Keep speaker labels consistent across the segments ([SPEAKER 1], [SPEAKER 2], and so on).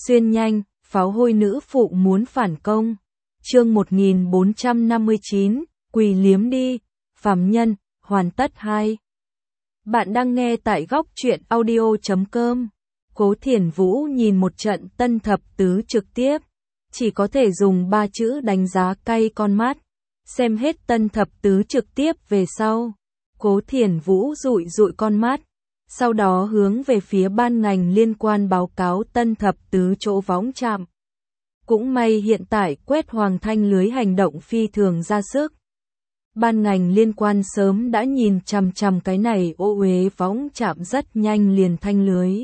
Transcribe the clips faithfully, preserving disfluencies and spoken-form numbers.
[SPEAKER 1] Xuyên nhanh, pháo hôi nữ phụ muốn phản công. Chương một nghìn bốn trăm năm mươi chín, quỳ liếm đi, phàm nhân, hoàn tất hai. Bạn đang nghe tại góc truyện audio chấm com. Cố Thiển Vũ nhìn một trận tân thập tứ trực tiếp, chỉ có thể dùng ba chữ đánh giá cay con mắt. Xem hết tân thập tứ trực tiếp về sau, Cố Thiển Vũ dụi dụi con mắt, sau đó hướng về phía ban ngành liên quan báo cáo tân thập tứ chỗ võng chạm. Cũng may hiện tại Quét Hoàng Thanh lưới hành động phi thường ra sức. Ban ngành liên quan sớm đã nhìn chằm chằm cái này ô uế võng chạm rất nhanh liền thanh lưới.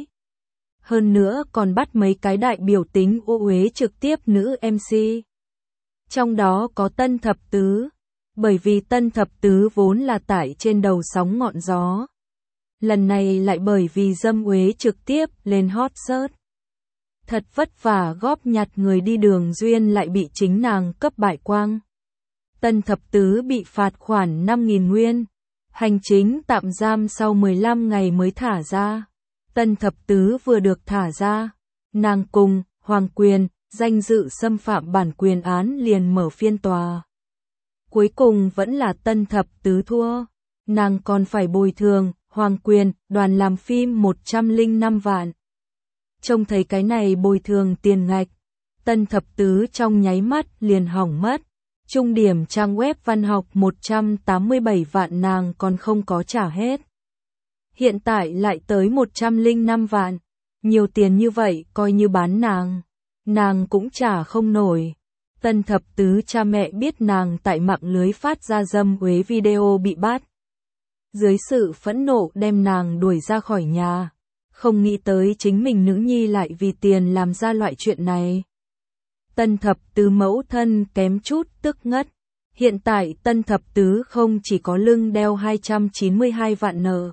[SPEAKER 1] Hơn nữa còn bắt mấy cái đại biểu tính ô uế trực tiếp nữ em xê. Trong đó có tân thập tứ, bởi vì tân thập tứ vốn là tải trên đầu sóng ngọn gió. Lần này lại bởi vì dâm uế trực tiếp lên hot search. Thật vất vả góp nhặt người đi đường duyên lại bị chính nàng cấp bại quang. Tân thập tứ bị phạt khoản năm nghìn nguyên, hành chính tạm giam sau mười lăm ngày mới thả ra. Tân thập tứ vừa được thả ra, nàng cùng Hoàng Quyền danh dự xâm phạm bản quyền án liền mở phiên tòa. Cuối cùng vẫn là tân thập tứ thua, nàng còn phải bồi thường Hoàng Quyền đoàn làm phim một trăm lẻ năm vạn. Trông thấy cái này bồi thường tiền ngạch, tân thập tứ trong nháy mắt liền hỏng mất. Trung điểm trang web văn học một trăm tám mươi bảy vạn nàng còn không có trả hết. Hiện tại lại tới một trăm lẻ năm vạn. Nhiều tiền như vậy coi như bán nàng, nàng cũng trả không nổi. Tân thập tứ cha mẹ biết nàng tại mạng lưới phát ra dâm uế video bị bắt. Dưới sự phẫn nộ đem nàng đuổi ra khỏi nhà. Không nghĩ tới chính mình nữ nhi lại vì tiền làm ra loại chuyện này. Tân thập tứ mẫu thân kém chút tức ngất. Hiện tại tân thập tứ không chỉ có lưng đeo hai trăm chín mươi hai vạn nợ,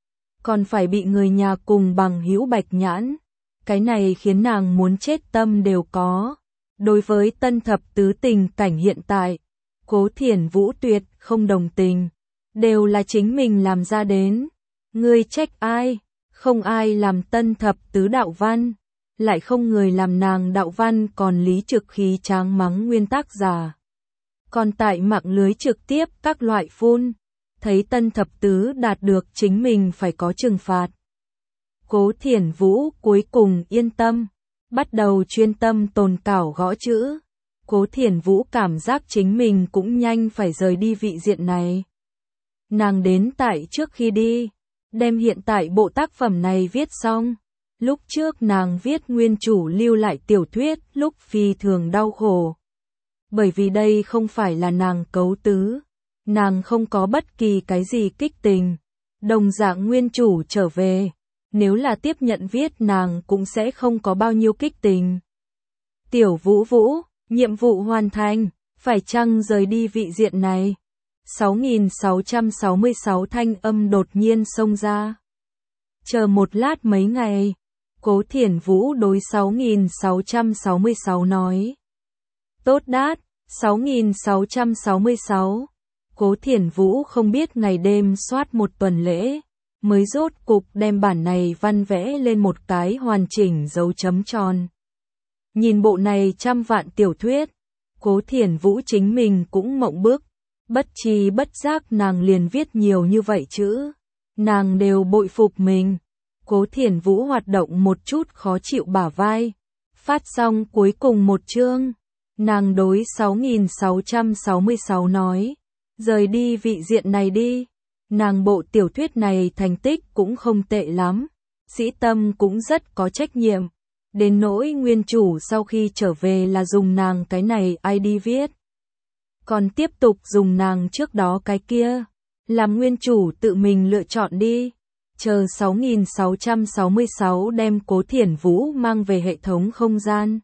[SPEAKER 1] còn phải bị người nhà cùng bằng hữu bạch nhãn. Cái này khiến nàng muốn chết tâm đều có. Đối với tân thập tứ tình cảnh hiện tại, Cố Thiển Vũ tuyệt không đồng tình. Đều là chính mình làm ra đến. Ngươi trách ai? Không ai làm tân thập tứ đạo văn. Lại không người làm nàng đạo văn còn lý trực khí tráng mắng nguyên tác giả. Còn tại mạng lưới trực tiếp các loại phun. Thấy tân thập tứ đạt được chính mình phải có trừng phạt. Cố Thiển Vũ cuối cùng yên tâm. Bắt đầu chuyên tâm tồn cảo gõ chữ. Cố Thiển Vũ cảm giác chính mình cũng nhanh phải rời đi vị diện này. Nàng đến tại trước khi đi, đem hiện tại bộ tác phẩm này viết xong. Lúc trước nàng viết nguyên chủ lưu lại tiểu thuyết lúc phi thường đau khổ. Bởi vì đây không phải là nàng cấu tứ. Nàng không có bất kỳ cái gì kích tình. Đồng dạng nguyên chủ trở về. Nếu là tiếp nhận viết nàng cũng sẽ không có bao nhiêu kích tình. Tiểu Vũ Vũ, nhiệm vụ hoàn thành, phải chăng rời đi vị diện này? sáu nghìn sáu trăm sáu mươi sáu thanh âm đột nhiên xông ra. Chờ một lát mấy ngày, Cố Thiển Vũ đối sáu nghìn sáu trăm sáu mươi sáu nói. Tốt đát, sáu nghìn sáu trăm sáu mươi sáu. Cố Thiển Vũ không biết ngày đêm soát một tuần lễ, mới rốt cục đem bản này văn vẽ lên một cái hoàn chỉnh dấu chấm tròn. Nhìn bộ này trăm vạn tiểu thuyết, Cố Thiển Vũ chính mình cũng mộng bức, bất tri bất giác nàng liền viết nhiều như vậy chữ. Nàng đều bội phục mình. Cố Thiển Vũ hoạt động một chút khó chịu bả vai. Phát xong cuối cùng một chương, nàng đối sáu nghìn sáu trăm sáu mươi sáu nói, rời đi vị diện này đi. Nàng bộ tiểu thuyết này thành tích cũng không tệ lắm, Sĩ Tâm cũng rất có trách nhiệm. Đến nỗi nguyên chủ sau khi trở về là dùng nàng cái này i đê viết. Còn tiếp tục dùng nàng trước đó cái kia. Làm nguyên chủ tự mình lựa chọn đi. Chờ sáu nghìn sáu trăm sáu mươi sáu đem Cố Thiển Vũ mang về hệ thống không gian.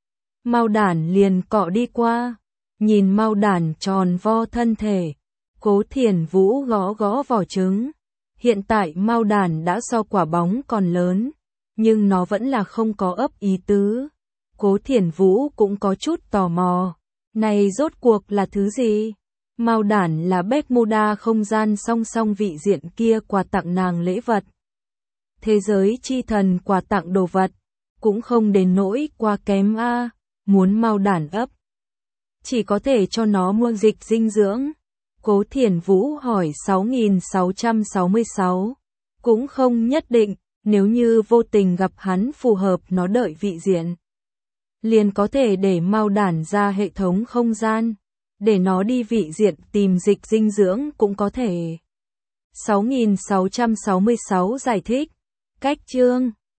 [SPEAKER 1] Mao đản liền cọ đi qua. Nhìn Mao đản tròn vo thân thể. Cố Thiển Vũ gõ gõ vỏ trứng. Hiện tại Mao đản đã so quả bóng còn lớn. Nhưng nó vẫn là không có ấp ý tứ. Cố Thiển Vũ cũng có chút tò mò. Này rốt cuộc là thứ gì? Mao đản là Bermuda không gian song song vị diện kia quà tặng nàng lễ vật. Thế giới chi thần quà tặng đồ vật. cũng không đến nỗi quá kém a, muốn mau đản ấp. Chỉ có thể cho nó mua dịch dinh dưỡng. Cố Thiển Vũ hỏi sáu nghìn sáu trăm sáu mươi sáu. Cũng không nhất định, nếu như vô tình gặp hắn phù hợp nó đợi vị diện. Liền có thể để mau đản ra hệ thống không gian. Để nó đi vị diện tìm dịch dinh dưỡng cũng có thể. sáu nghìn sáu trăm sáu mươi sáu giải thích. Cách chương